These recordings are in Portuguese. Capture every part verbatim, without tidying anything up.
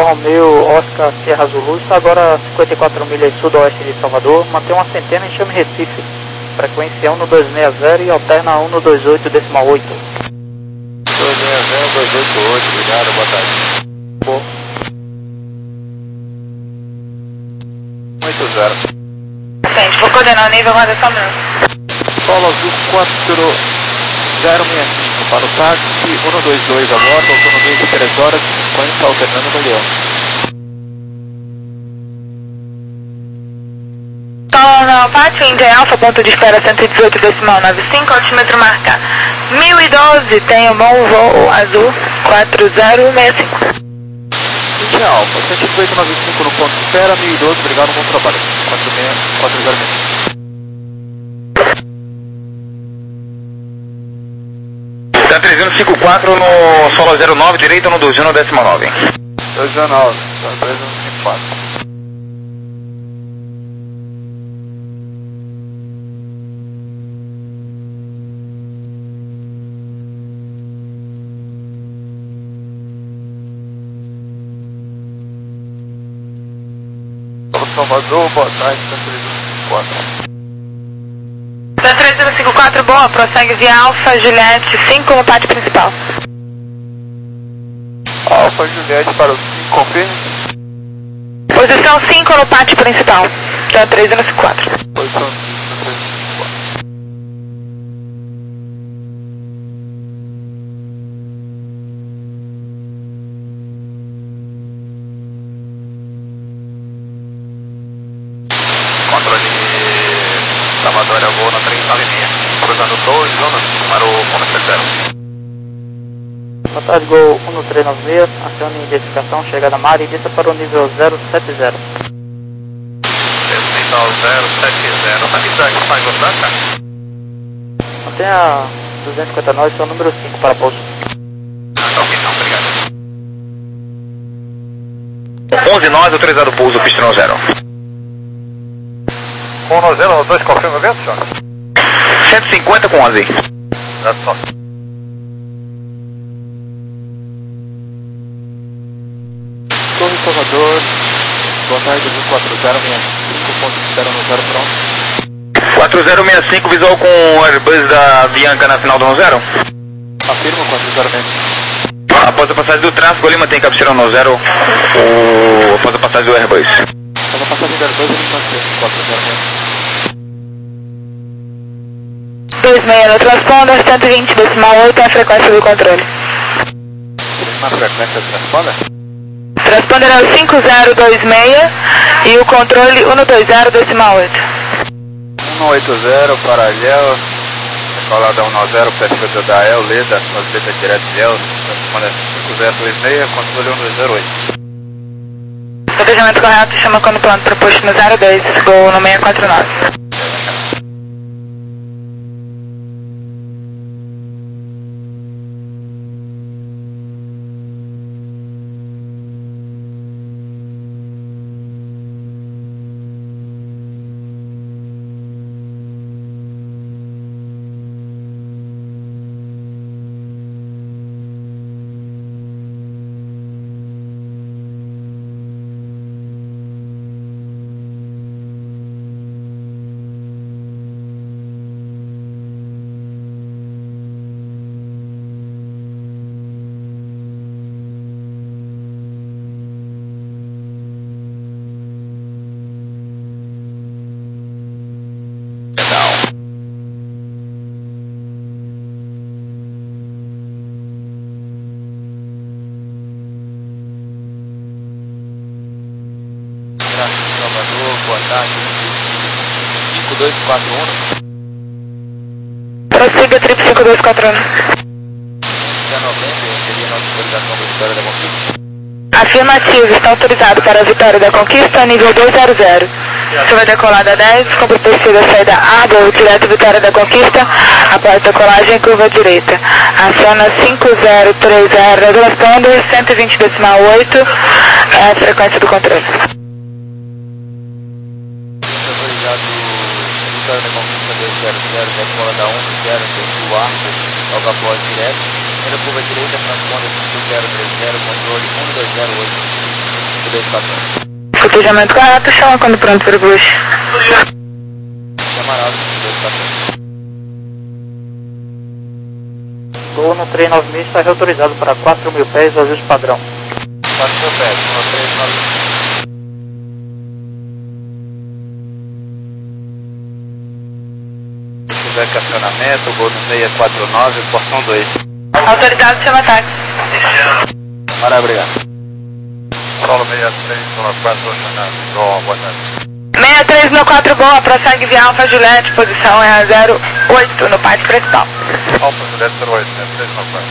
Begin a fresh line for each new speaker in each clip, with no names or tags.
Romeo Oscar Sierra Zulu, está agora cinquenta e quatro milhas sudoeste de Salvador, mantém uma centena em Chame Recife, frequência um no dois seis zero e alterna um no dois oito decimal oito.
dois seis zero, dois oito oito, obrigado, boa tarde.
Boa.
oito zero.
Gente, vou coordenar o nível, mas é só um minuto.
Paulo Azul quatro zero seis cinco para o táxi, um dois dois a bordo, autonomia de três horas e cinquenta, alternando no Leão.
Então, Pátio India Alfa, ponto de espera cento e dezoito decimal noventa e cinco, altímetro marca mil e doze, tem um bom voo azul quatro zero seis cinco.
India Alfa, cento e dezoito noventa e cinco no ponto de espera, mil e doze, obrigado, bom trabalho. quatro zero seis.
Tá trezentos e cinquenta e quatro no solo zero nove, direito no doze, no décimo nove.
dois nove, tá trezentos e cinquenta e quatro. Salvador, boa tarde, tá trezentos e cinquenta e quatro.
Da trezentos e cinquenta e quatro, boa, prossegue via Alfa Juliette cinco no pátio principal.
Alfa Juliette para o cinco, confirme.
Posição cinco no pátio principal, da trezentos e cinquenta e quatro.
Posição cinco, trezentos e cinquenta e quatro.
Controle Salvador, eu vou na três nove seis, cruzando dois zonas para o ponto zero.
Boa tarde, Gol um três nove seis, acione identificação, chegada mar e desça para o nível zero sete zero.
Nível zero sete zero, a pista que faz gostar, cara?
Mantenha duzentos e cinquenta e nove, seu número cinco para pouso.
Tá ok, não, obrigado. onze nós, autorizado pouso, pista no zero.
um no zero, dois, confirma o vento, senhor?
cento e cinquenta com onze.
Dá só. Torre Salvador, boa tarde, quatro zero seis cinco, ponto de espera no zero pronto.
quatro zero seis cinco, visual com o Airbus da Bianca na final do zero.
Afirma, quatro zero seis cinco.
Após a passagem do tráfego, ele mantém captura no zero, o... após a passagem do Airbus.
Após a passagem do Airbus, ele mantém quatro zero seis cinco.
dois seis no transponder, cento e vinte decimal oito é a frequência do controle.
Na frequência do transponder?
Transponder é o cinco zero dois seis e o controle cento e vinte decimal oito.
um oito zero, paralelo, decolada um nove zero, perfil da El, Leda, orbita direto de El, transponder cinco zero dois seis, controle um dois zero oito.
Planejamento correto, chama quando plano proposto no zero dois, Gol no seis quatro nove.
Salvador, boa tarde, cinco dois quatro um.
Prossiga, trip cinco dois quatro um.
novembro, seria nossa autorização da Vitória da Conquista.
Afirmativo, está autorizado para a Vitória da Conquista, nível dois zero zero. Você vai decolar da dez, compra o perfil da saída A, voo direto Vitória da Conquista, após decolagem, curva direita. Aciona cinco zero três zero, transponder, cento e vinte decimal oito, é a frequência do controle.
Autorizado Vitória da Conquista dois zero zero, decola da um zero, perfil A, logo após direto. Primeira curva direita, transponder cinco zero três zero, controle um dois zero oito. dois quatro zero.
Cotejamento correto, chama quando pronto para o Bush.
Camarada, dois quatro zero.
Gol no três nove mil está reautorizado para quatro mil pés, ajuste padrão.
quatro mil pés, um três nove mil. Se tiver estacionamento, gol no seis quatro nove, portão dois.
Autorizado, chama táxi.
Maravilha, obrigado.
Solo seis três, zona quatro, Xanadu. Boa, boa tarde.
seis três no quatro, boa, prossegue via Alfa Juliette, posição é a zero oito no pátio principal.
Alfa Juliette zero oito, né? três nove quatro.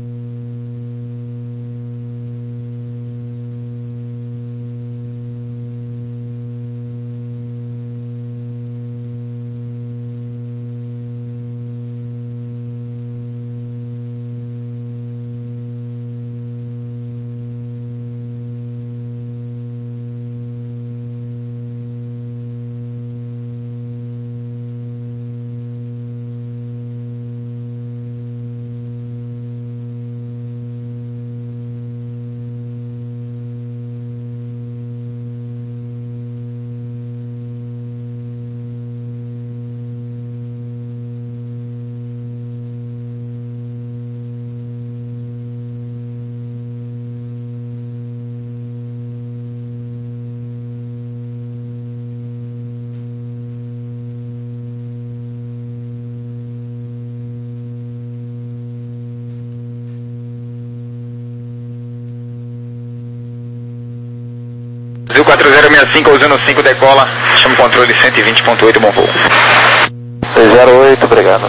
Brasil quatro zero seis cinco, usando cinco, decola, chama o controle cento e vinte ponto oito, bom voo.
seis zero oito, obrigado.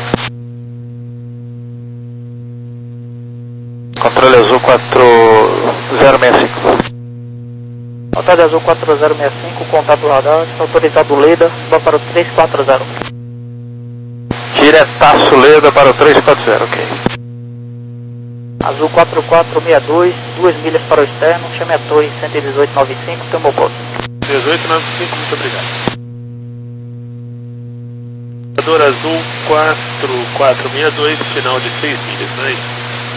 Controle azul quatro zero seis cinco. Contato azul quatro zero seis cinco, contato radar, autorizado Leda, vai para o três quatro zero. Diretaço Leda para o três quatro zero, ok. Azul quatro quatro seis dois, duas milhas para o externo, chame a torre cento e dezoito noventa e cinco, tomou posto.
dezoito noventa e cinco, muito obrigado. Computador azul quatro quatro seis dois, final de seis milhas, não é isso?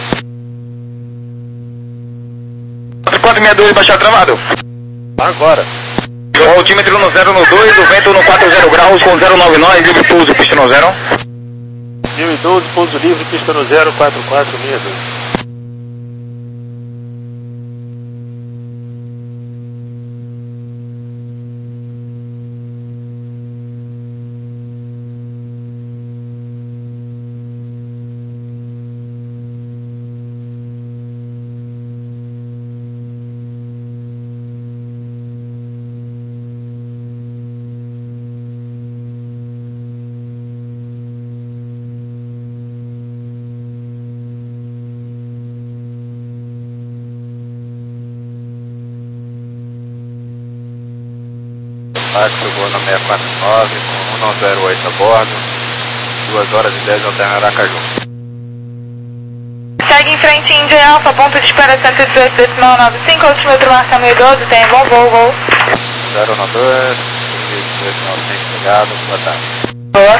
quatro quatro seis dois, baixar travado.
Agora.
O altímetro no zero no dois, o vento no quatro zero graus com zero nove nove, livre pouso, pista no zero.
mil e doze, pouso livre, pista no zero quatro quatro seis dois.
Táxi, voo no seis quatro nove, com um zero oito a bordo, duas horas e dez alterna Aracaju.
Segue em frente, Índia Alfa, ponto de espera cento e dezoito, decimal nove cinco, altímetro marca mil e doze, tem bom voo, voo.
zero nove dois, dois nove cinco, obrigado, boa tarde.
Boa.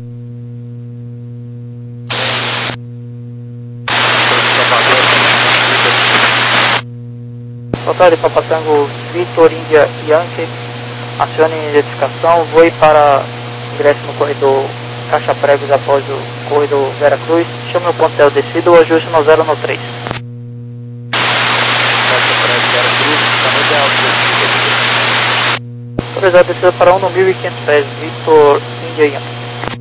Contato de Papatango Vitor Índia Yankee, acione identificação, voe para ingresso no corredor Caixa Pregos após o corredor Vera Cruz, chame o ponto de descida ou ajuste no zero no três.
Caixa Pregos Vera Cruz, tamanho alto.
Autorizado descida para um no mil e quinhentos pés, Vitor Índia Yankee.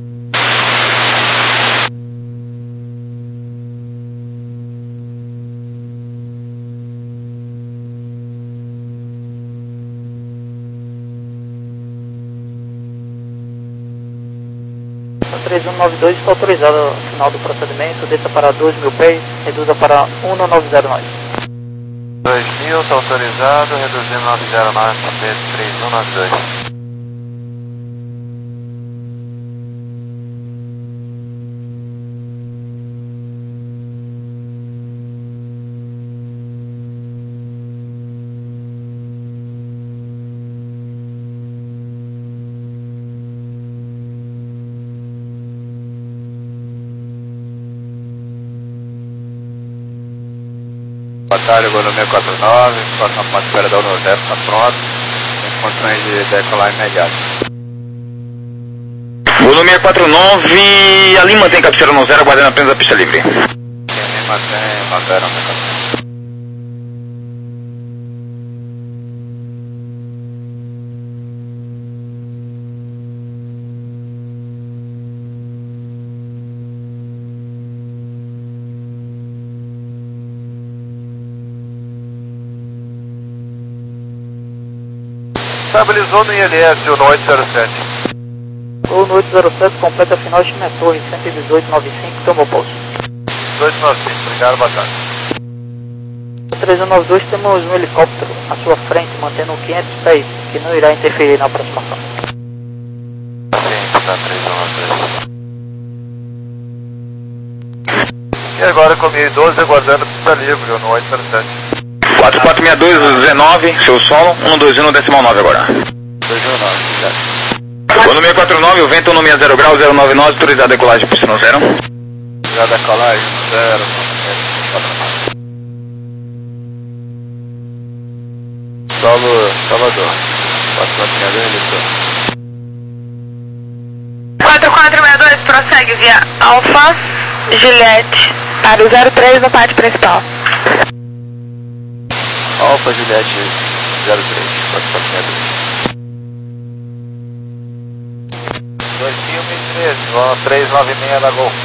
três um nove dois está autorizado ao final do procedimento, desça para dois mil pés, reduza para um no nove zero nove.
dois mil, está autorizado, reduzindo nove zero nove para três um nove dois. Batalha, voo no seis quatro nove, próxima ponte espera da um zero, está pronto. Tem condições de decolar imediato.
Voo no seis quatro nove, ali mantém cabeceira no zero, aguardando apenas a pista livre.
Quem me mantém, no zero, seis quatro nove.
Estabilizou no I L S, o oito zero sete.
Gol no oito zero sete, completa final, Chimé Torre, cento e dezoito, noventa e cinco, tomou posto.
dois nove cinco, obrigado, boa tarde.
três um nove dois, temos um helicóptero à sua frente, mantendo quinhentos pés, que não irá interferir na aproximação.
Sim, está três um nove dois. E agora com mil e doze, aguardando pista livre, no oito zero sete.
quatro quatro seis dois, dezenove, seu solo, um dois um no decimal nove agora.
dois um nove, obrigado.
Vou no seis quatro nove, o vento no sessenta graus, zero nove nove, autorizado a decolagem por sino zero.
Já decolagem, zero, solo Salvador, quatro quatro seis dois, lição.
quatro quatro seis dois, prossegue via Alfa, Juliette, para o zero três no pátio principal.
Alfa Juliette zero três, quatro quatro seis dois.
dois mil e treze, vão três nove seis da Gol.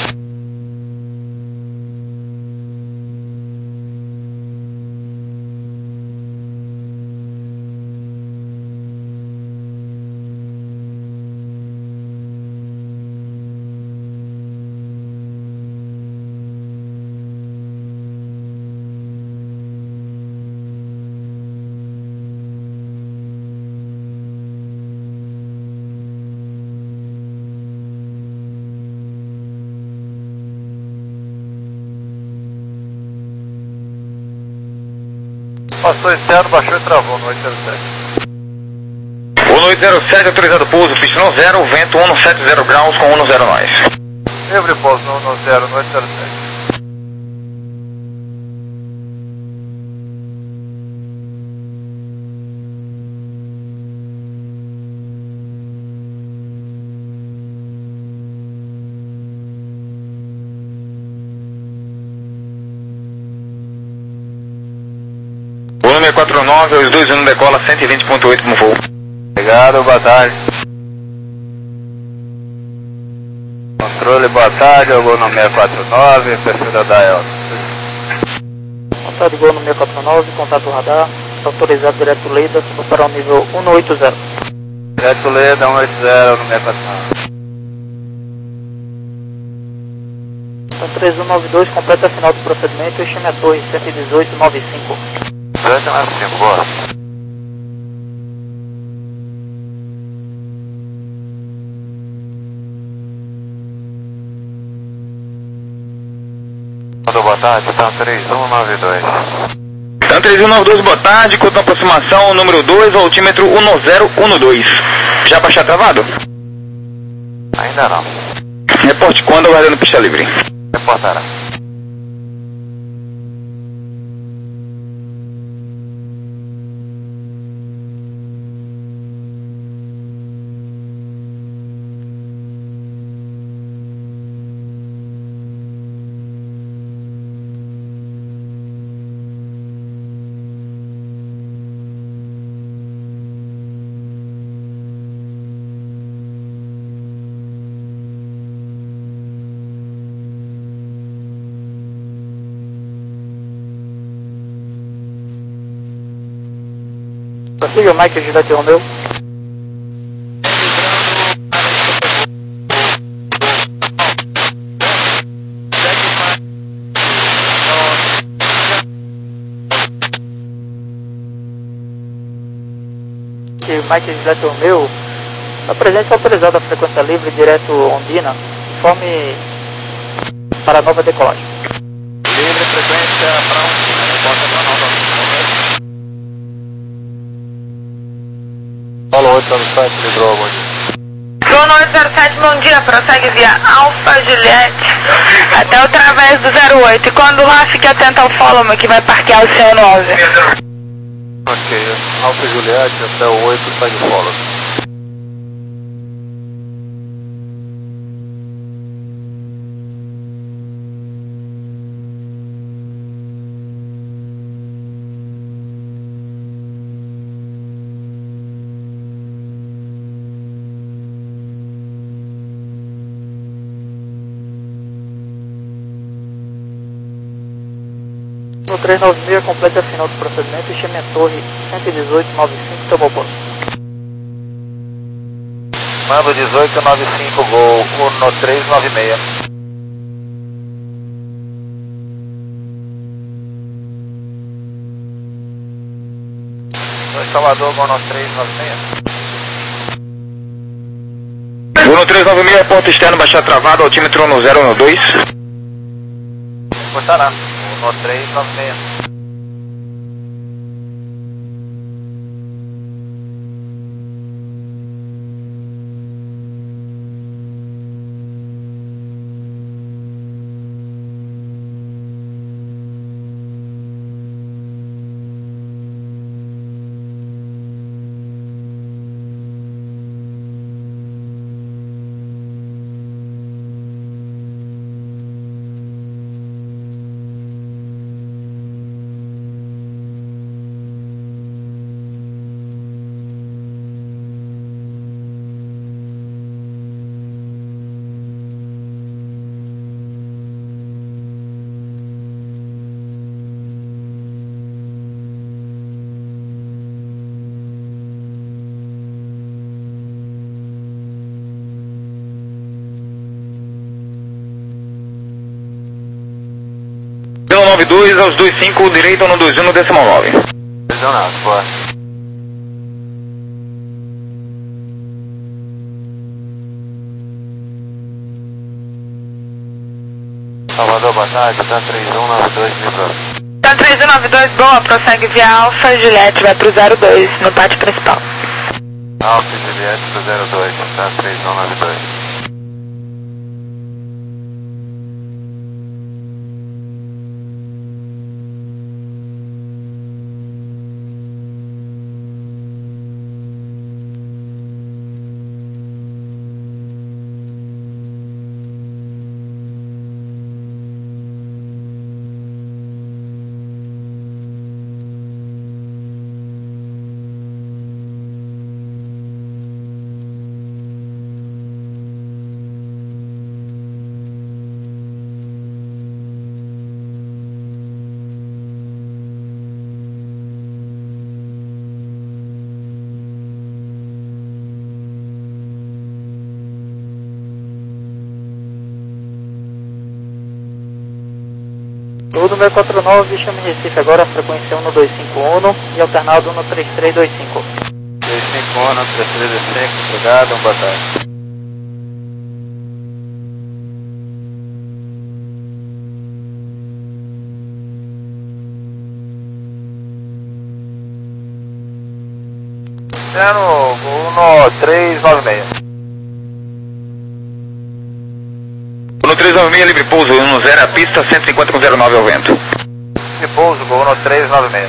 Passou externo, baixou e travou no oito zero sete.
Voo no oito zero sete, autorizado pouso, pista no zero, vento um sete zero graus com um zero nós.
Livre pouso no um zero, no oito zero sete.
Voo no seis quatro nove, os dois um decola, cento e vinte ponto oito como voo.
Obrigado, boa tarde. Controle, boa tarde, eu vou no seis quatro nove, perfil da Dial.
Contato de gol no seis quatro nove, contato radar, autorizado direto Leda, para o nível um oito zero.
Direto Leda, um oito zero no seis quatro nove.
Então três um nove dois, completa a final do procedimento, Chimé Torre, cento e dezoito, noventa e cinco.
Durante mais cinco, boa. Boa tarde, tá três um nove dois.
Então três um nove dois, boa tarde, conta aproximação, número dois, altímetro um zero um dois. Já baixar travado?
Ainda não.
Reporte quando, aguardando pista livre.
Reportará.
Prossiga, Mike, Juliette Romeu. Mike Juliette Romeu, a presença autorizada a frequência livre direto Ondina, informe para nova decolagem.
Livre frequência para Ondina, reporta para nova.
Fala oito zero sete, livrou, bom dia.
Voo um oito zero sete, bom dia, prossegue via Alfa Juliette até o través do zero oito. E quando lá, fique atento ao follow que vai parquear o seu nove.
Ok, Alfa Juliette até o oito, segue o follow.
No três nove seis, complete a final do procedimento e chame a torre cento e dezoito noventa e cinco, tomou posto.
Mando dezoito noventa e cinco, gol um três nove seis. dois Salvador, gol um três nove seis.
Gol três nove seis, ponto externo, baixar travado, altímetro no zero um dois.
Cortará, um três nove seis.
nove dois aos dois cinco, direito no dois um no decimal nove.
Lesionado, boa. Salvador, boa tarde, tá três um nove dois, livrou.
Tá três um nove dois, boa, prossegue via Alfa Juliette, vai pro zero dois, no pátio principal.
Alfa Juliette pro zero dois, tá três um nove dois.
Tudo número quatro nove, chame Recife agora, frequência um dois cinco um e alternado um três três dois cinco.
dois cinco um, três três dois cinco, obrigado, um boa tarde. um três nove seis.
No três nove seis, livre pouso, um zero a pista, cento e cinquenta com zero nove ao vento.
Livre pouso, gol no três nove seis.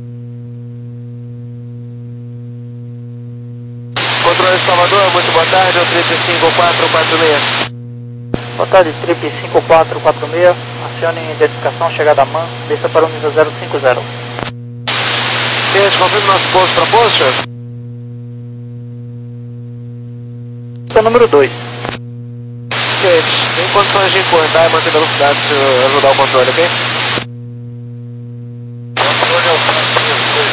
Controle de Salvador, muito boa tarde, é o trip cinco quatro quatro seis.
Boa tarde, trip cinco quatro quatro seis, acione identificação, chegada a man, desça para o nível zero cinco zero.
Gente, confirme nosso posto para posto?
Seu número dois.
Gente, tem condições de encurtar e manter velocidade se eu ajudar o controle, ok? Controle é o dois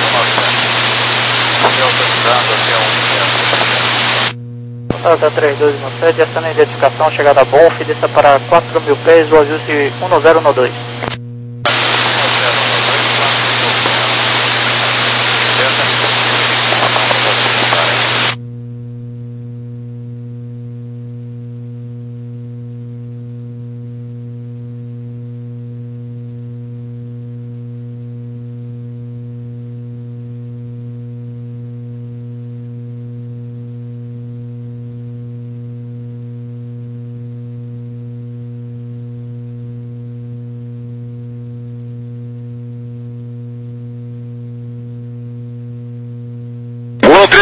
Boa tarde, três dois um sete, acione identificação, chegada a Bonf, desça para quatro mil pés, o ajuste um zero um dois.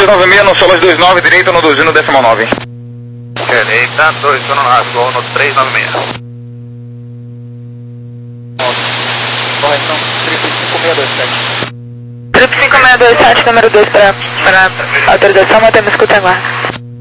nove seis no Solas dois nove, direita no dois um no decimal nove.
Direita, dois um no rasgou no três nove seis.
Correção, triplo cinco seis dois sete.
Triplo cinco seis dois sete, número dois para, para autorização, mantemos escuta em guarda.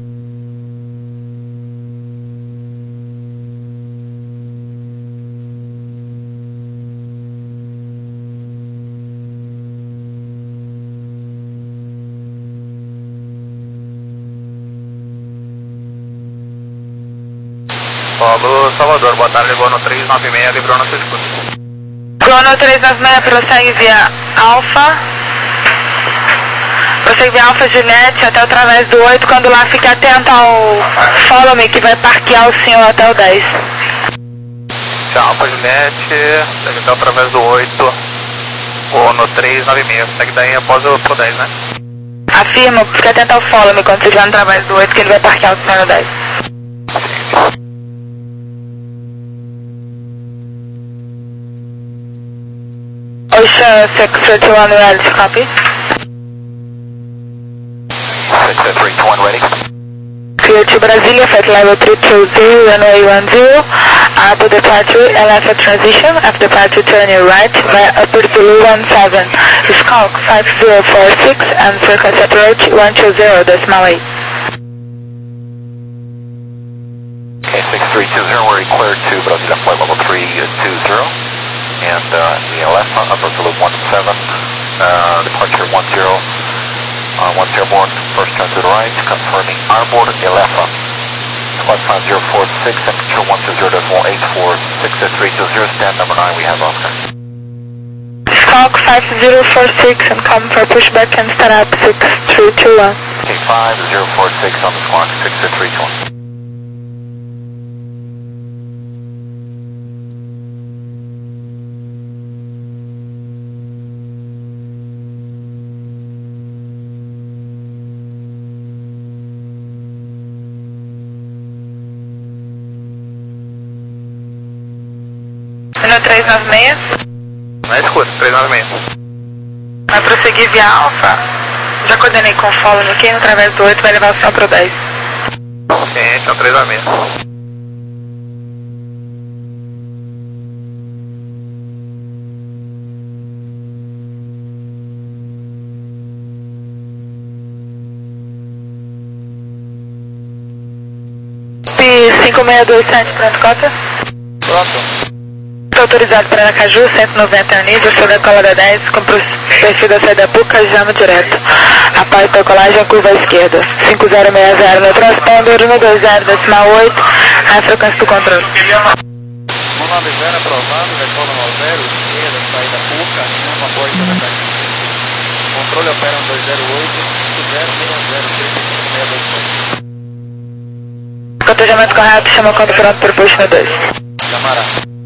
Polo Salvador, boa tarde, ligou no três nove seis, livrou no seu escudo.
Crono três nove seis, prossegue via Alfa. Prossegue via Alfa Juliette até através do oito, quando lá fique atento ao Follow Me, que vai parquear o senhor até o dez.
Alfa Juliette, segue até através do oito, ou no três nove seis, segue daí após o pro dez, né?
Afirma, fique atento ao Follow Me quando você estiver através do oito, que ele vai parquear o senhor no dez. Ocean six three one ready to copy.
six three two one ready.
Clear to Brasilia, flight level three two zero, runway one zero. Upper departure, L F transition. After departure, turn your right via upper Zulu one seven. Skulk five zero four six and frequency approach one two zero, decimal eight.
Okay, six three two zero, we're cleared to Brasilia flight level three two zero. And uh, the L F upper Zulu one seven, uh, departure one zero, uh, one zero board, first turn to the right, confirming our board L F, flight five zero four six, temperature one two zero decimal eight four, six three two zero, stand number nine, we have Oscar.
Skulk five zero four six and come for pushback and start up six three two one.
Okay, five zero four six on the squawk, six three two one.
No três nove seis.
Na escuta, três nove seis.
Vai prosseguir via Alfa. Já coordenei com o Follow Me aqui, através do oito vai levar o senhor pro dez.
Ok, então três nove seis.
P cinco seis dois sete, pronto, cota?
Pronto.
Estou autorizado para Aracaju, cento e noventa nível, sou da cola da dez, com perfil da saída Puca, Jama direto. Após da colagem, curva à esquerda. cinco zero seis zero no transponder, um dois zero, decimal oito, a frequência do controle.
um nove zero aprovado, retorno ao zero, esquerda, saída Puca, Jama, Boita da Caxias. Controle opera um dois zero oito, cinco zero seis zero, três cinco seis dois sete.
Cotejamento correto, chama o conto pronto para o push no dois.
Camará.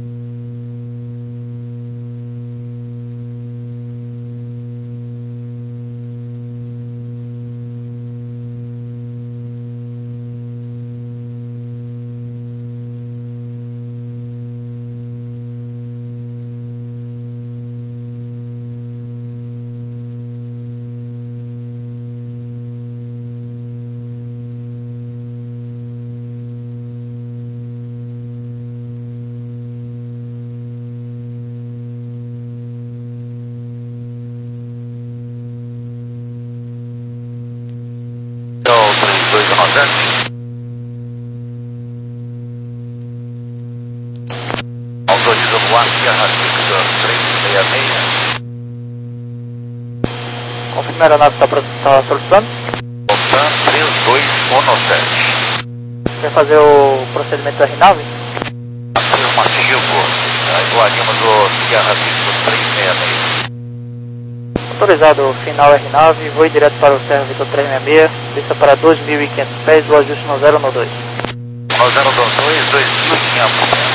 Autoriza voar Sierra Six três seis seis.
Confirma a aeronave está tá solicitando.
Voltan três dois um sete.
Quer fazer o procedimento da RNAV?
Afirmativo. Iguaríamos o Sierra Six três seis seis.
Autorizado, final RNAV, voo direto para o Serra Vitor trezentos e sessenta e seis, pista para dois mil e quinhentos pés, o ajuste no zero no dois.
No zero dois, dois mil e quinhentos pés.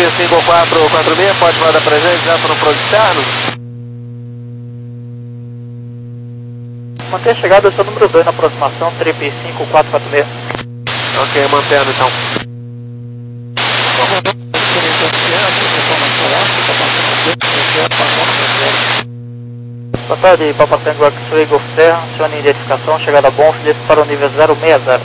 cinco quatro quatro seis, pode mandar presente já para o pronto externo?
Mantenha a chegada, eu sou o número dois na aproximação, trip cinco quatro quatro seis.
Ok, mantendo então.
Total de Papa Tango X-Ray Golf Terra, acione identificação, chegada bom, desça para o nível zero seis zero.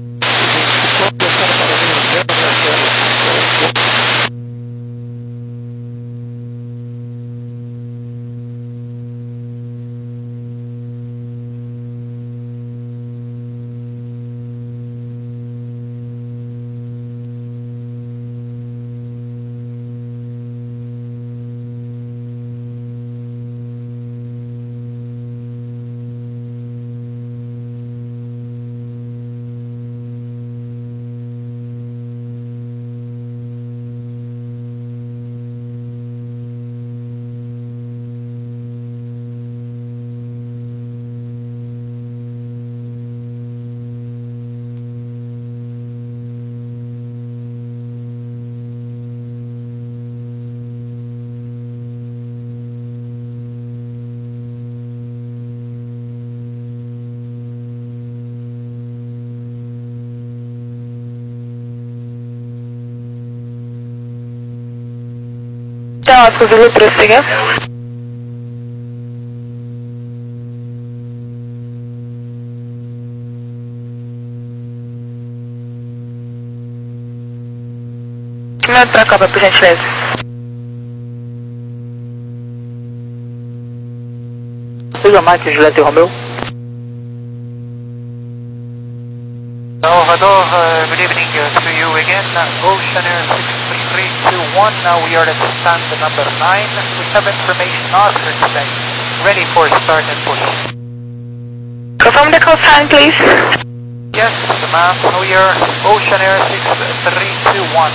Então, Oscar Zulu, prossiga. Um minuto para a Copa, por gentileza.
Seja Mike, Juliette e Romeu.
Now, hello, uh, good evening uh, to you again. Uh, Ocean Air six three three two one, now we are at stand number nine. We have information Oscar today. Ready for start and push.
Confirm the call sign, please.
Yes, ma'am, we are Ocean Air six three two one.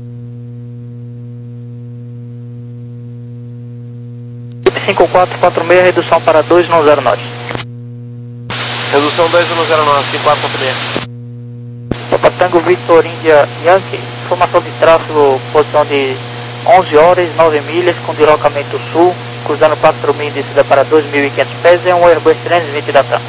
cinco quatro quatro seis, redução para dois nove zero knots.
Redução dois um zero nove, cinco quatro quatro seis.
Papa Tango Victor India Yankee, informação de tráfego, posição de onze horas, nove milhas, com deslocamento sul, cruzando quatro mil, descida para dois mil e quinhentos pés, é um Airbus trezentos e vinte da TAM.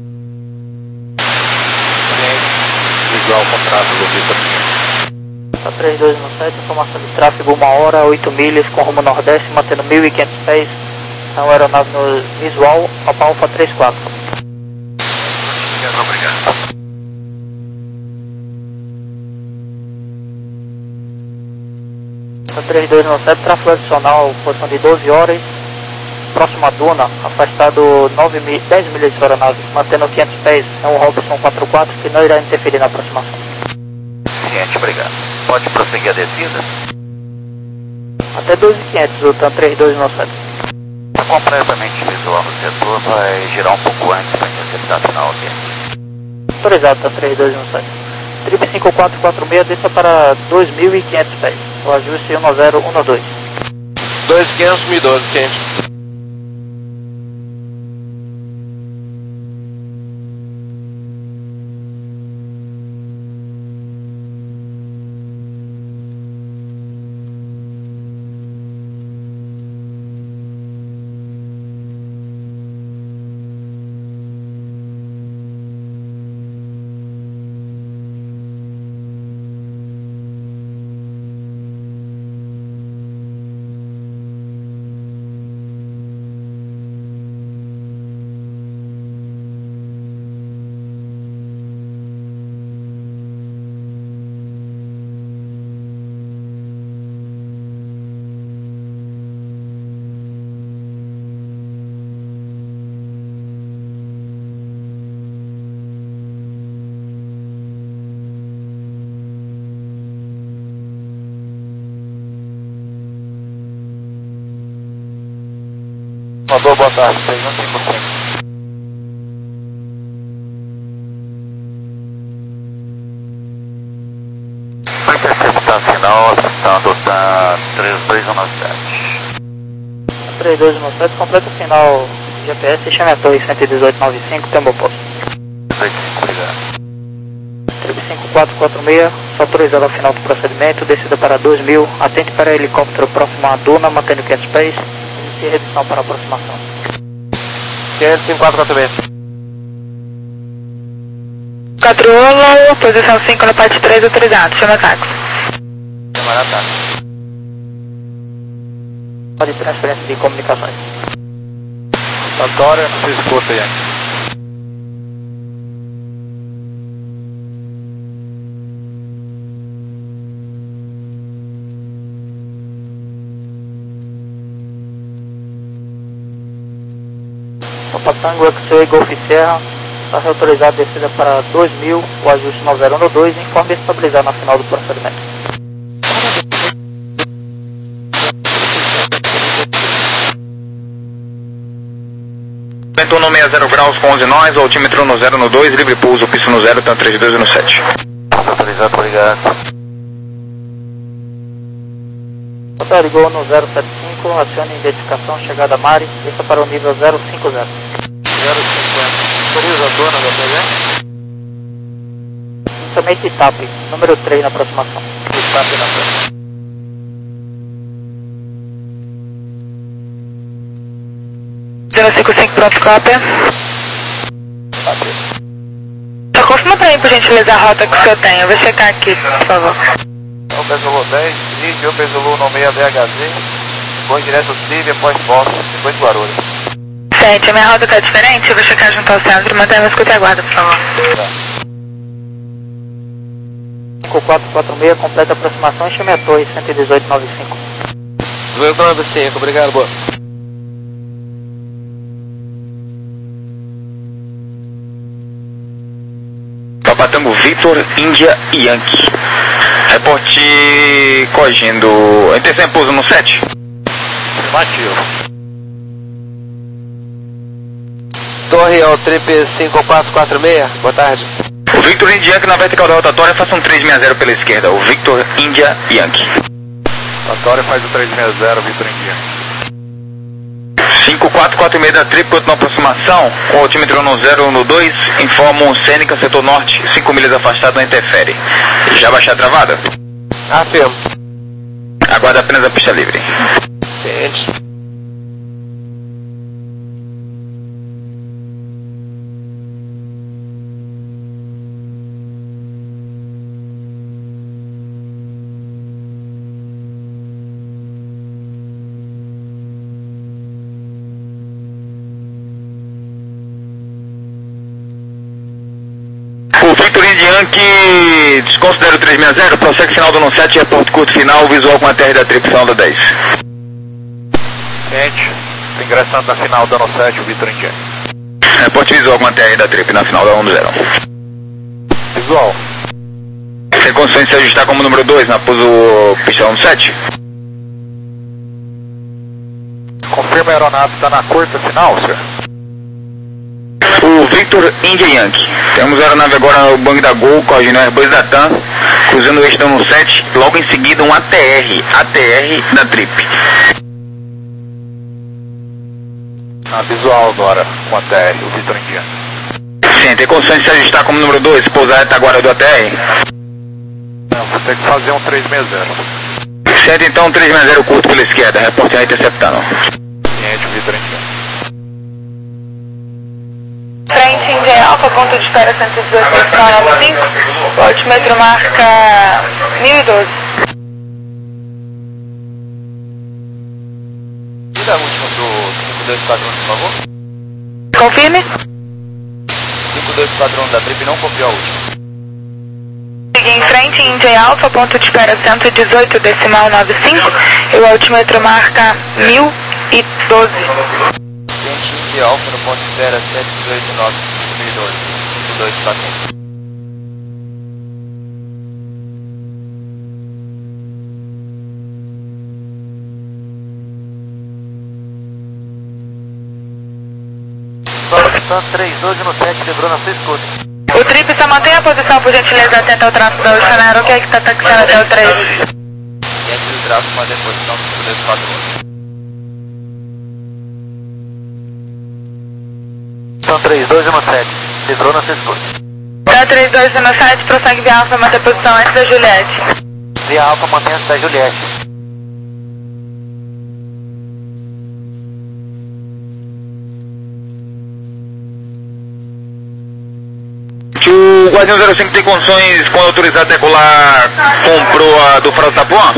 Visual contrato do Victor.
Tá três dois um sete, informação de tráfego uma hora, oito milhas, com rumo nordeste, mantendo mil e quinhentos pés, é uma aeronave no visual, Papa Alpha trinta e quatro.
Obrigado.
três dois um sete, tráfego adicional, posição de doze horas, próximo a Duna, afastado nove mil, dez milhas de aeronave, mantendo quinhentos pés, é um Robson quatro quatro que não irá interferir na aproximação.
Ciente, obrigado. Pode prosseguir a descida?
Até doze mil e quinhentos, o TAM três dois um sete.
Está completamente visual no setor, vai girar um pouco antes para interceptar a final aqui.
Autorizado, TAM três dois um sete. Trip cinco quatro quatro seis, desça para dois mil e quinhentos pés, o ajuste um nove zero um dois.
dois quinhentos, mil e doze, ciente.
Mandou, boa tarde, três um cinco cinco. Foi interceptar final, acessando o TAM três dois um sete.
três dois um sete, completa o final G P S, chame a torre cento e dezoito noventa e cinco, tempo oposto.
dezoito, obrigado.
Trip cinco quatro quatro seis, autorizado ao final do procedimento, descida para dois mil, atente para helicóptero próximo à duna, mantendo quinhentos pés, inicie redução para aproximação.
quinhentos cinco quatro quatro seis.
quatro Olo, posição cinco na parte três, autorizado. Chama táxi.
Chamar a táxi.
De transferência de comunicações.
Vitória, não se escuta aí.
Papa Tango X-Ray Golf Sierra, está autorizado a descida para dois mil, o ajuste nove zero um dois, informe estabilizar na final do procedimento.
Ventou no sessenta graus com onze nós, altímetro no zero no dois, livre pouso, piso no zero, tá trinta e dois no sete.
Autorizado, obrigado.
Hotel Gol no zero sete cinco, acione identificação, chegada Mari, desça para o nível zero cinco zero.
zero cinquenta. Autoriza a dona da T V?
Somente T A P, número três na aproximação.
T A P na frente.
zero cinco cinco, pronto, cópia. Só confirma pra mim, por gentileza, a rota que o senhor tem. Eu vou checar aqui, por favor.
O Pesolo dez, Lídio, Pesolo no seis D H Z, vou direto ao Trivia, após Fox, depois do Guarulhos.
Gente, a minha rota tá diferente, eu vou checar junto ao centro. Mantenha uma escuta e aguarda, por favor.
cinco quatro quatro seis, completa a aproximação, chame a torre cento e dezoito noventa e cinco.
dois nove cinco, obrigado, boa.
Papa Tango Victor, Índia e Yankee. Reporte corrigindo. Intenção pouso no sete?
Afirmativo.
Torre ao trip cinco quatro quatro seis, boa tarde.
O Victor India Yankee na vertical da rotatória, faça um três seis zero pela esquerda. O Victor India Yankee.
Rotatória faz o três seis zero, Victor India.
cinco quatro quatro seis da trip, na aproximação, com altímetro no zero no dois, informam Sênica, setor norte, cinco milhas afastado, não interfere. Já baixar a travada?
Afirmo.
Aguarda apenas a pista livre.
Ciente.
O Victor Yankee desconsidera o três seis zero, prossegue final do no sete, reporte curto final, visual com a T R da trip, final da dez.
Ciente, ingressando na final da no sete, o Victor India.
Reporte visual com a T R da trip, na final da um zero.
Visual.
Tem condições de se ajustar como número dois na pouso pista no sete?
Confirma a aeronave, está na curta final, senhor?
O Victor India Yankee. Temos a aeronave agora no Bang da Gol, corrigindo Airbus da TAM, cruzando o eixo no sete, logo em seguida um A T R, A T R da trip.
Na visual agora, com a T R, o Victor India.
Sim, tem condições de se ajustar como número dois, pousar a retaguarda do A T R?
Não, vou ter que fazer um três seis zero.
Certo, então três seis zero curto pela esquerda, reporte interceptando.
Ciente, o Victor India.
Frente India Alfa, ponto de espera cento e dezoito, decimal noventa e cinco. O altímetro marca mil e doze.
Tira a última do cinco dois quatro um, por favor.
Confirme.
cinco dois quatro um da trip não copiou a última.
Siga em frente India Alfa, ponto de espera cento e dezoito, decimal noventa e cinco. E o altímetro marca mil e doze.
Ciente India Alfa no ponto de espera sete dois nove mil e doze, cinco dois quatro um. São três doze no sete, quebrou na sua escuta.
O trip só mantém a posição, por gentileza, atenta ao tráfego da Oceanero, o que é que está taxando até o três?
Ciente do tráfego, mantém a posição cinco dois quatro um. São três doze no sete, quebrou na sua escuta.
Tá Cena três dois no site, prossegue via Alfa, mantém a posição antes da Juliette.
Via Alfa, mantém antes da Juliette.
Se o Guardião zero cinco tem condições, quando autorizado a decolar, comprou a do Frota Tapuã?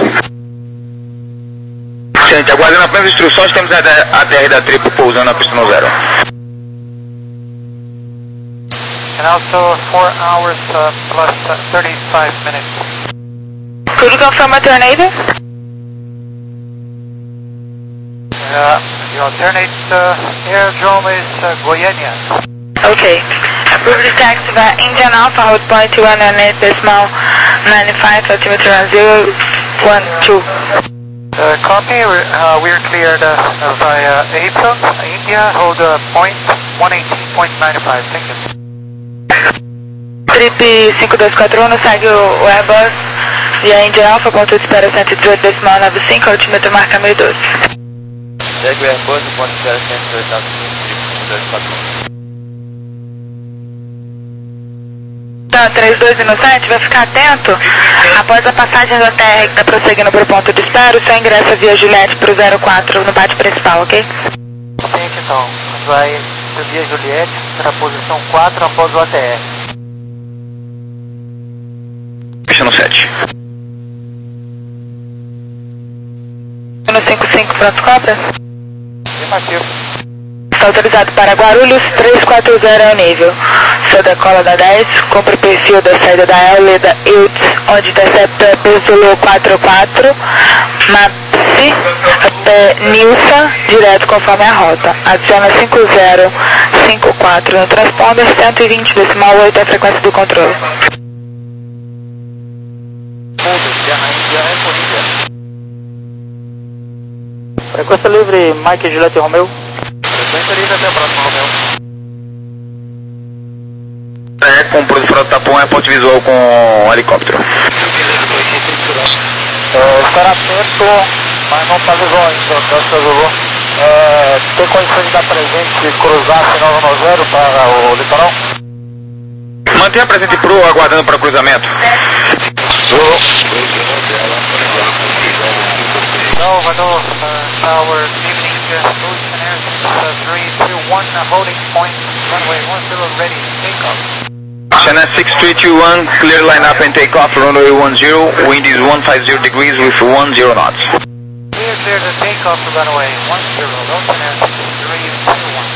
Gente, aguardando apenas instruções, temos a, a T R da Tripo pousando na pista no zero.
And also four hours uh, plus uh, thirty-five minutes.
Could you confirm a tornado?
Uh, the alternate uh, airdrome is uh, Goiânia.
Okay. Approved taxi via Indian Alpha, hold point one and eight decimal ninety-five, altimeter on zero one two.
Uh, copy, we're, uh, we're cleared uh, via April, India, hold uh, point one eighteen point nine five, thank you.
Trip cinco dois quatro um, segue o, o Airbus via Indian Alpha, ponto de espera cento e dezoito decimal noventa e cinco, altímetro marca mil e doze.
Segue o Airbus, ponto de espera cento e dezoito noventa e cinco, trip cinco dois quatro um.
Então, três dois no site, vai ficar atento. Após a passagem da T R que está prosseguindo para o ponto de espera, o seu ingresso via Juliette para o zero quatro no bate principal, ok?
Sim, então, vai via Juliette para a posição quatro após o A T R.
Pista no sete.
No cinco cinco, pronto, cobra?
Afirmativo.
Está autorizado para Guarulhos, três quatro zero é o nível. Seu decola da dez, compra o perfil da saída da L da I U T, onde intercepta Pesulo quatro quatro, MAPSI, até Nilsa, direto conforme a rota. Adiciona cinco zero cinco quatro no transponder, cento e vinte decimal oito é a frequência do controle.
Frequência livre, Mike, Juliette e Romeu.
Frequência livre até o próximo, Romeu.
É, comprou do Frota Tapuã, é ponte visual com helicóptero.
É, estar atento, mas não está visual ainda, tá visual. É, tem condições de dar presente e cruzar sinal no zero para o litoral?
Mantenha presente pro, aguardando para o cruzamento.
No, Vado, uh, tower, evening, uh, Ocean Air uh, three two one, uh, holding point, runway one zero, ready to take off.
China six three two one, clear line up and take off, runway one zero, wind is one five zero degrees with one zero knots.
Clear, clear to take off the runway one zero, Ocean Air six three two one.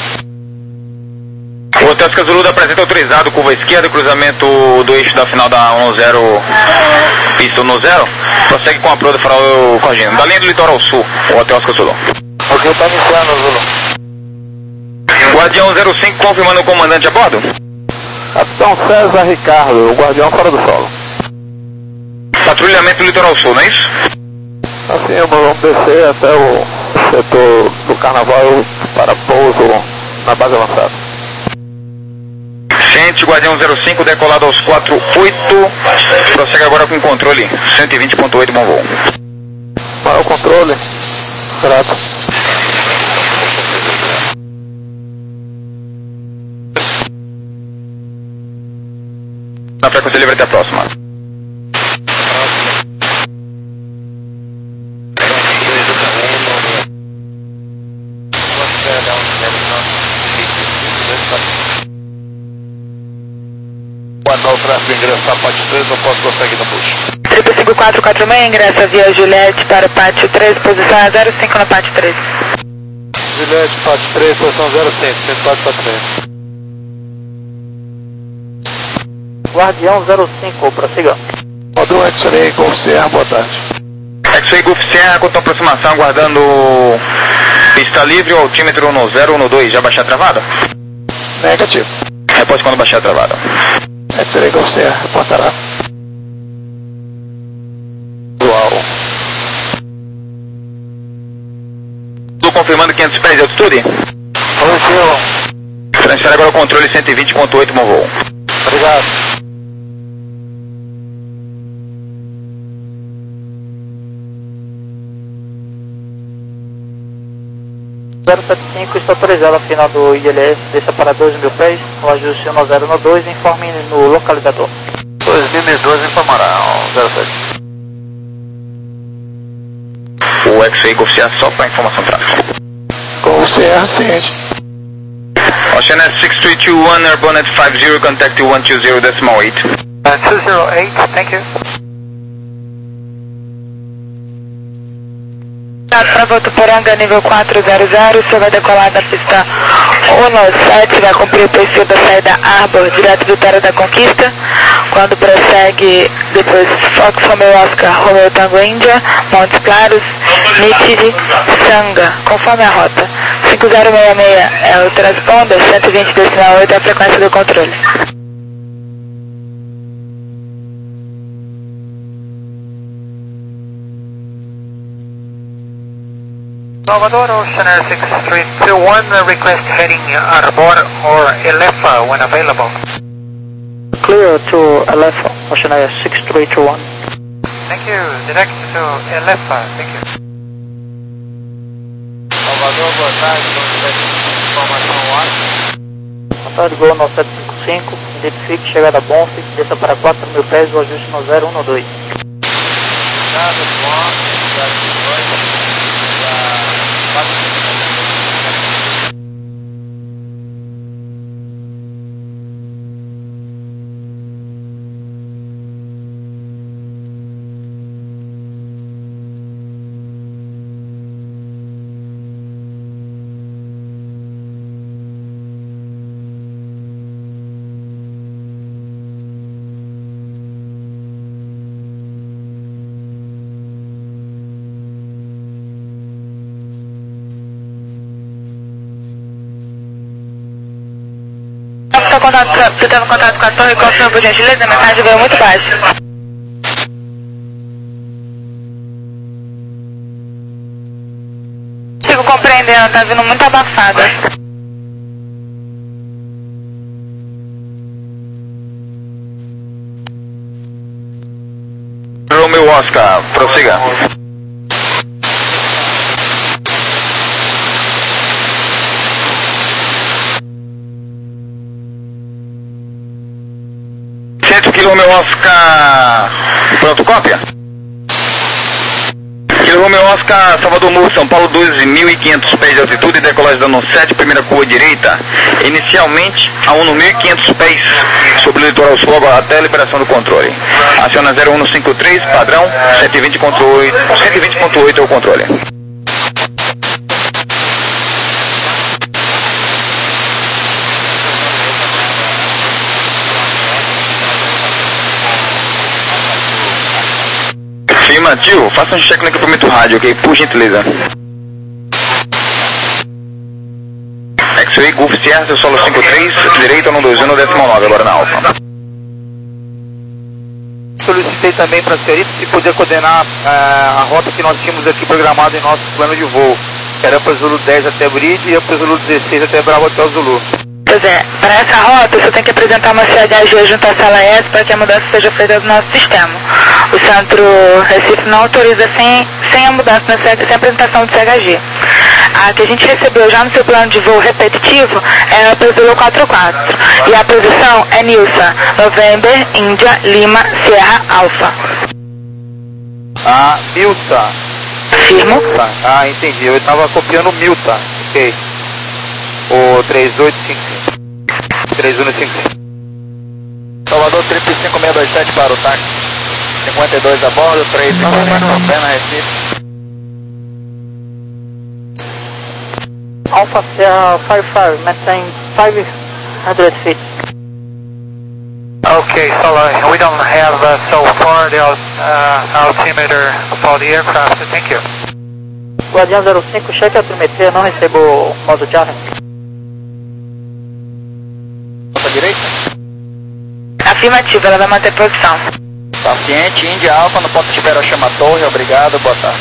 O Hotel Zulu apresenta autorizado, curva esquerda, cruzamento do eixo da final da um zero, pista no zero, prossegue com a proa do farol corrigindo, da linha do litoral sul, o Hotel Zulu.
Ok, está iniciando, Zulu.
Guardião zero cinco, confirmando o comandante a bordo.
Capitão César Ricardo, o guardião fora do solo.
Patrulhamento do litoral sul, não é isso?
Assim, vamos descer até o setor do carnaval para pouso na base avançada.
Gente, Guardião zero cinco, decolado aos quatro oito, prossegue agora com controle, cento e vinte ponto oito, bom voo.
Para o controle, grato.
Na frequência livre até a próxima.
Guardar o tráfego ingressar parte três, não posso prosseguir no push.
Triple cinco quatro quatro seis, ingressa via Juliette para o pátio três, posição zero cinco no pátio três.
Juliette, pátio três, posição zero cinco, cento e quatro quatro seis. Guardião zero cinco, prossiga.
Modul X-Ray, Golf Sierra, boa tarde.
X-Ray Golf Sierra, com tua aproximação, aguardando pista livre, o altímetro no zero no dois, já baixar a travada?
Negativo.
Repose quando baixar a travada.
X-Ray Golf Sierra, reportará.
Uau. Estou confirmando quinhentos pés de altitude?
Positivo.
Transfere agora o controle cento e vinte ponto oito, bom voo.
Obrigado. zero sete cinco, está autorizado a final do I L S, desça para dois mil pés, o ajuste um zero um dois, informe no localizador.
dois mil e doze informará, zero sete.
O X-Ray Golf Sierra só para informação tráfego.
Golf Sierra, ciente.
Ocean S six three two one, airborne at five zero, contact one two zero decimal eight.
Uh, two zero eight, thank you.
Para Votuporanga, nível quatro zero zero, você vai decolar da pista um sete, vai cumprir o perfil da saída Arbor, direto Vitória da Conquista. Quando prossegue, depois Fox Romeo Oscar, Romeo Tango Índia, Montes Claros, Nitidi, Sanga, conforme a rota. cinco zero seis seis é o transponder, cento e vinte decimal oito é a frequência do controle.
Salvador, Ocean Air six three two one, request heading Arbor or Elefa when available.
Clear to Elefa, Ocean Air six three two one.
Thank you, direct to Elefa, thank you.
Salvador, boa tarde, informação WhatsApp.
Boa tarde, Gol nove sete cinco cinco, identifique chegada Bonf, desça para quatro mil pés, o ajuste no zero um dois.
Obrigado, Bonf, obrigado, dois.
Você estava em contato com a torre, confirma por gentileza, a mensagem veio muito baixa. Sigo compreendendo, tá vindo muito abafada.
Romeo Oscar, prossiga. Kilo Romeo Oscar, pronto, cópia? Kilo Romeo Oscar, Salvador Morro, São Paulo, doze mil e quinhentos pés de altitude, decolagem dando sete, primeira curva direita, inicialmente a um mil e quinhentos pés sobre o litoral sul até a liberação do controle. Aciona zero um cinco três, padrão, cento e vinte ponto oito é o controle. Afirmativo, faça um check no equipamento rádio, ok? Por gentileza. X-Ray Golf Sierra, seu solo cinco três, direita no dois um no decimal nove, agora na alfa.
Solicitei também para a senhorita se poder coordenar uh, a rota que nós tínhamos aqui programada em nosso plano de voo, que era para o Zulu dez até Bridge e para o Zulu dezesseis até Bravo Hotel Zulu.
Pois é, para essa rota você tem que apresentar uma C H G junto à sala S para que a mudança seja feita do nosso sistema. O Centro Recife não autoriza sem, sem a mudança, sem a apresentação de C H G. A que a gente recebeu já no seu plano de voo repetitivo é a para o Zulu quatro quatro. E a posição é Nilsa, November, Índia, Lima, Sierra, Alfa.
Ah, Milta.
Afirmo.
Tá. Ah, entendi. Eu estava copiando Milta. Ok. O três oito cinco cinco. três um cinco cinco.
Salvador, triplo cinco seis dois sete para o táxi. cinquenta e dois a bordo, três cinco zero, pé na Recife.
Alpha Sierra five five, maintain five hundred feet.
Okay, so uh, we don't have uh, so far the uh, altimeter for the aircraft, so thank you.
Guardião zero cinco, cheque a altimetria, não recebo o modo de arranque.
Para direita?
Afirmativa, ela vai manter posição.
Paciente, Índia Alfa, no ponto de espera chama a torre, obrigado, boa tarde.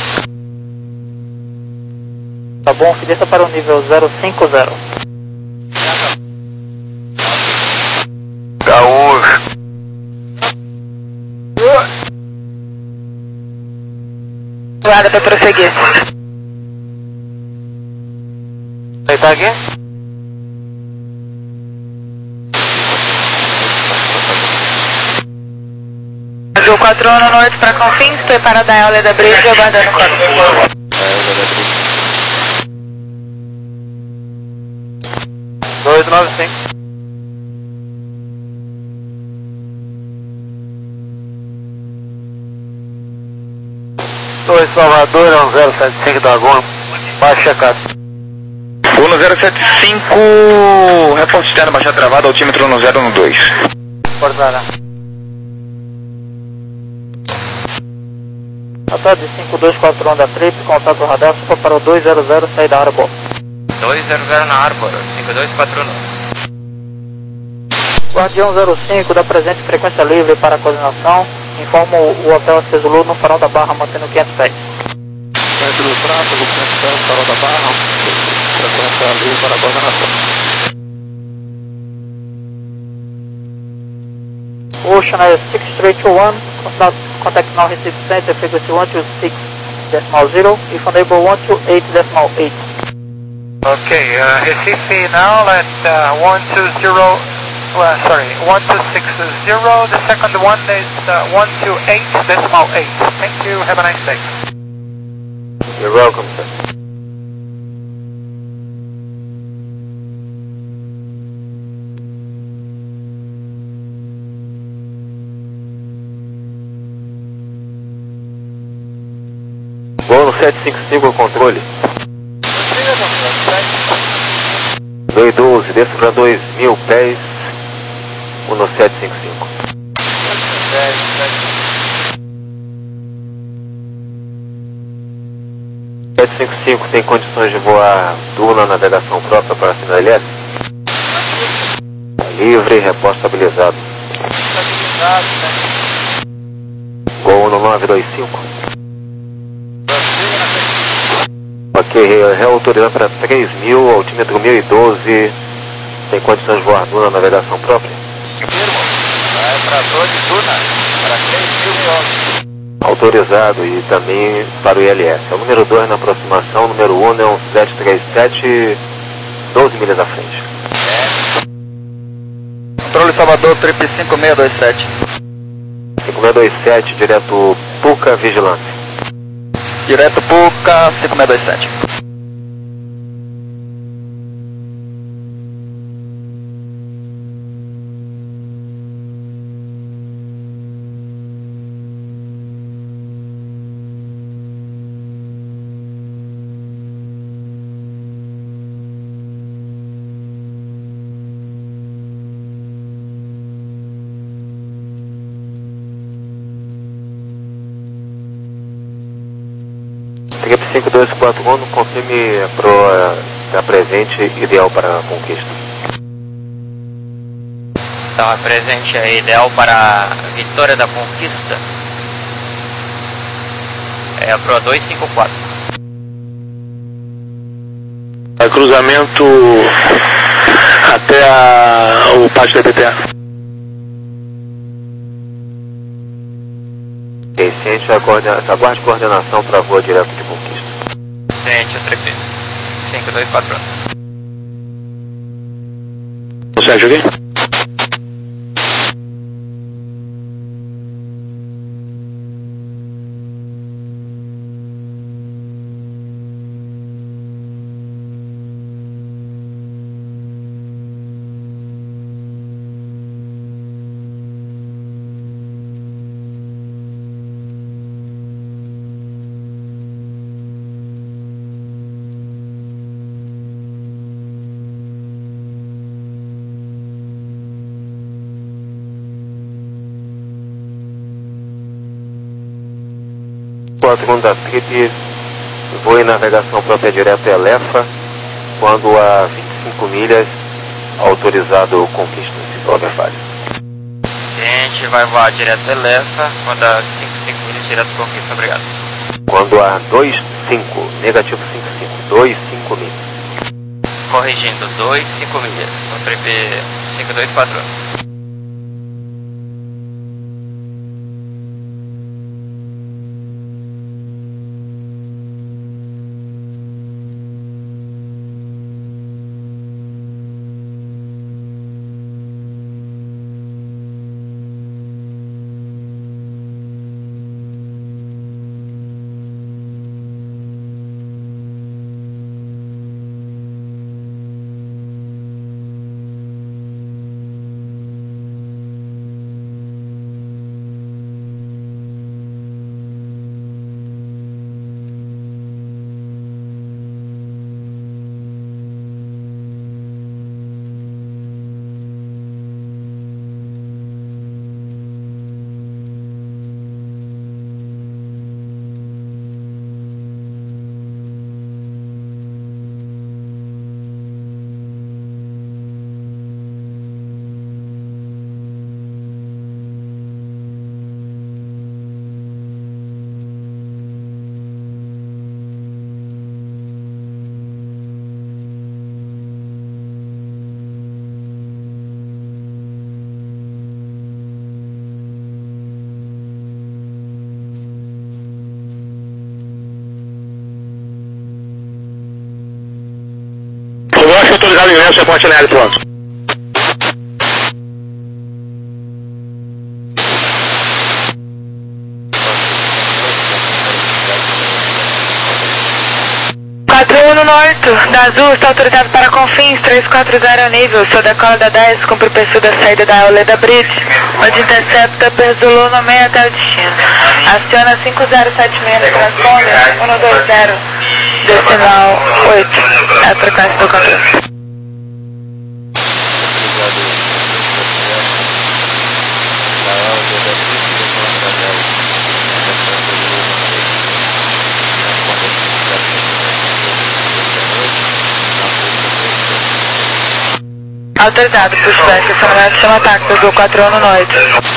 Tá bom, desça para o nível zero cinco zero.
Gaúcho.
Guarda para prosseguir.
Tá aqui?
Azul quatro um oito para Confins, prepara da Euler da Bridge, aguardando o código.
dois nove cinco. dois Salvador, um zero sete cinco da Goma, baixa checado.
um zero sete cinco, reporte externo, baixa travada, altímetro um zero um dois.
Portará.
Atrás de cinco dois quatro um da Trip, contato radar, só para o dois zero zero, saída Arbor.
dois zero zero na Arbor, cinco dois quatro um.
Guardião zero cinco, da presente frequência livre para a coordenação, informa o hotel Aceso Zulu no farol da Barra, mantendo quinhentos pés.
Frente do Prato, quinhentos pés, farol da Barra, frequência livre para a coordenação.
Ocean Air six three two one, contact, contact now receive center, frequency one two six decimal zero, if unable one two eight decimal eight.
Okay, uh, Recife now at uh, one two zero, well, sorry, one two six zero, the second one is uh, one two eight decimal eight. Thank you, have a nice day.
You're welcome, sir. Voo no sete cinco cinco, controle. dois doze, desço para dois mil pés, um no sete cinco cinco. sete cinco cinco tem condições de voar Duna, navegação própria para a sinal L S? Livre, reposto estabilizado.
Estabilizado, né?
Gol no nove dois cinco. Ok, reautorizando para três mil, altímetro mil e doze, tem condições de voar Duna, navegação própria?
Firmo, vai para doze Duna, para três mil quilômetros.
Autorizado e também para o I L S. É o número dois na aproximação, o número um é um sete três sete, doze milhas à frente.
É. Controle Salvador, trip cinco seis dois sete.
cinco seis dois sete, direto Puca Vigilância.
Direto Puca cinco seis dois sete.
Trip cinco dois quatro um, confirme a proa da presente ideal para a conquista.
Então, a presente é ideal para a vitória da conquista. É a proa dois cinco quatro.
É cruzamento até a, o pátio da I P T A.
Ok, ciente, aguarde coordenação para voo direto de conquista.
Ciente, o trip cinco dois quatro.
O Sérgio aqui?
quatro um da Trip, voo em navegação própria direto é Lefa, quando a vinte e cinco milhas, autorizado conquista se prova falha.
Ciente, vai voar direto a Lefa, quando a cinco cinco milhas direto conquista, obrigado.
Quando a dois cinco, negativo cinco cinco, dois cinco milhas.
Corrigindo, dois cinco milhas, no trip cinco dois quatro.
Baixo autorizado ingresso, reporte L R pronto.
quatro um no norte, da Azul, está autorizado para Confins, três quatro zero a nível, sou da cola da dez, cumpre o perfil da saída da Auleda Bridge, onde intercepta Perzolo no meio até o destino. Aciona cinco zero sete seis no transponder, cento e vinte, decimal oito, é a frequência do controle. Autorizado, pushback, estacionamento chama táxi, Gol quatro um no norte.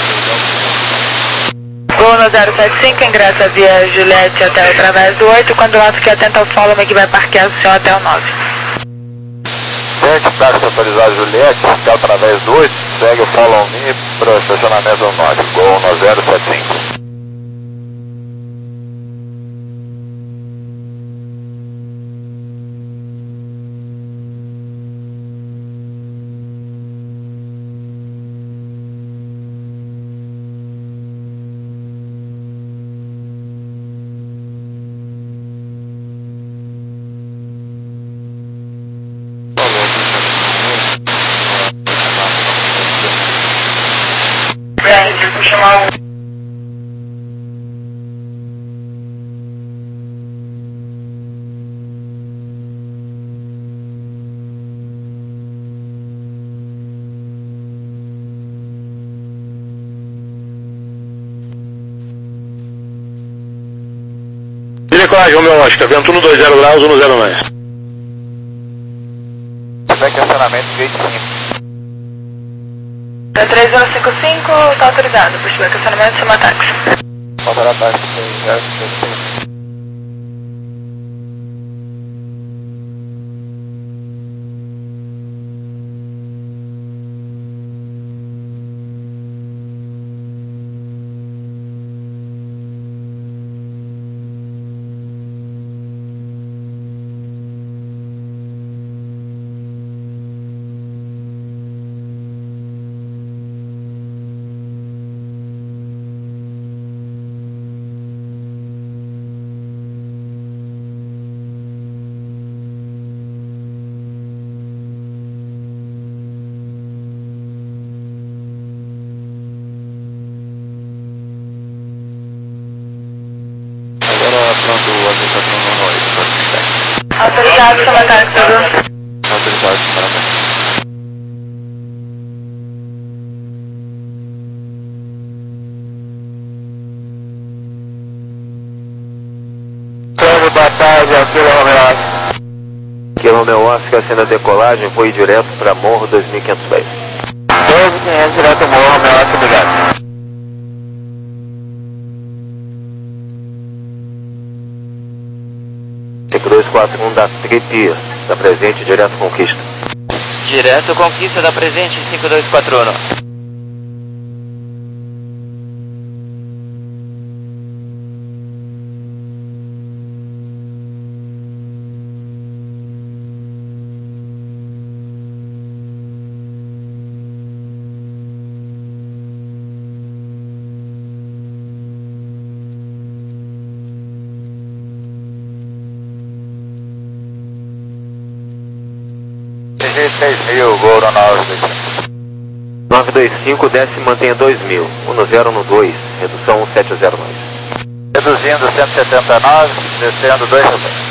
Gol no zero sete cinco, ingressa via Juliette até através do oito, quando o nosso que atenta ao follow me que vai parquear o senhor até o nove.
Gente, táxi autorizado Juliette, que através do oito, segue o follow me para o estacionamento do nove, Gol no zero sete cinco.
Vou chamar o...
Decolagem, Romeu Oscar, vento um dois zero graus, um zero mais.
Estacionamento gate cinco.
Da três zero cinco cinco, está autorizado, pushback, estacionamento chama táxi.
Falta da taxa, três zero cinco cinco.
Autorizado, chama táxi, tudo.
Autorizado, parabéns. Boa tarde, aqui é o Romeu Oscar. Aqui é o Romeu Oscar, acenda a decolagem, vou ir direto para Morro dois mil e quinhentos pés. dois mil e quinhentos direto Morro, Romeu Oscar, obrigado. dois quatro um da Trip, da presente, direto Conquista.
Direto Conquista da presente, cinco dois quatro um.
seis mil, Gol no nove dois cinco, desce e mantém dois mil, um zero no dois, redução sete zero nove. Reduzindo cento e setenta e nove, descendo dois noventa.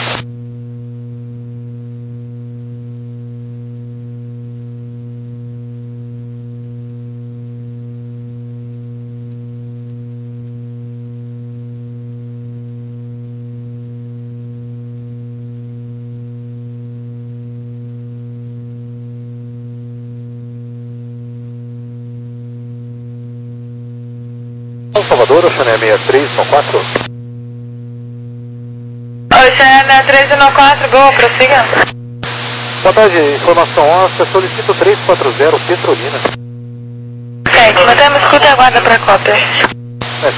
Salvador, Oceané sessenta e três, são quatro.
Oceané sessenta e três um quatro, Gol, prossiga.
Boa tarde, informação Oscar, solicito três quatro zero, Petrolina.
Certo, mantemos escuta e aguarda para cópia.
É.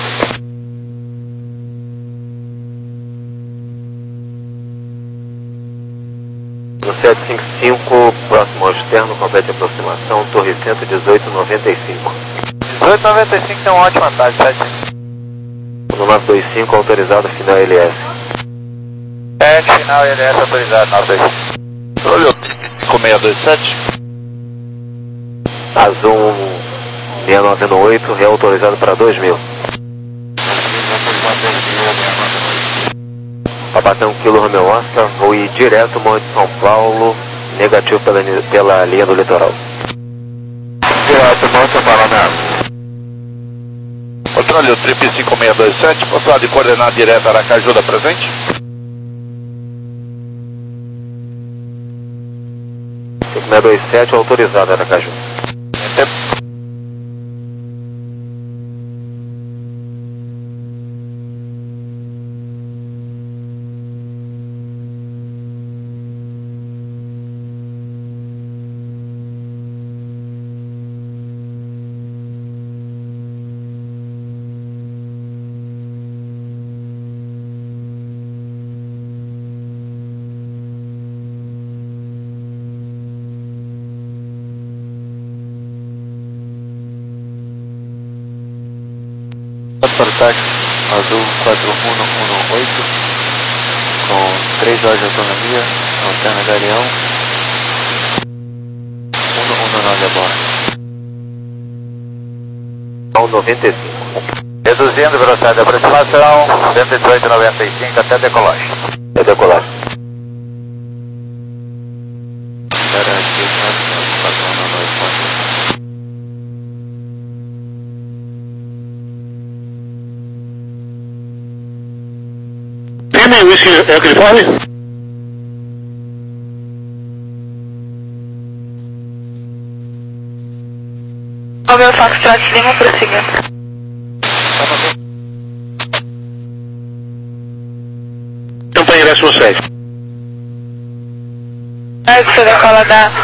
sete cinco cinco, próximo ao externo, complete aproximação, torre cento e dezoito, noventa e cinco.
dezoito noventa e cinco tem uma ótima tarde, sete.
No nove dois cinco, autorizado, final L S.
sete, final L S autorizado, nove dois cinco.
Olha, cinco seis dois sete.
Azul seis nove oito, reautorizado para dois mil. Pabatão Kilo Romeo Oscar, vou ir direto Monte São Paulo, negativo pela, pela linha do litoral.
Direto Monte São Paulo, né? Controle, o trip cinco seis dois sete, passado de coordenada direta Aracaju da presente.
cinco seis dois sete, autorizado Aracaju.
Taxi Azul quatro um um oito, com três horas de autonomia, alterna Galeão, cento e dezenove a bordo.
Ao noventa e cinco.
Reduzindo velocidade de aproximação, cento e dezoito noventa e cinco até decolagem.
É decolagem.
Lima Whisky Air California.
Romeo Foxtrot Lima, prossiga.
Campanha décimo seis.
Você decola da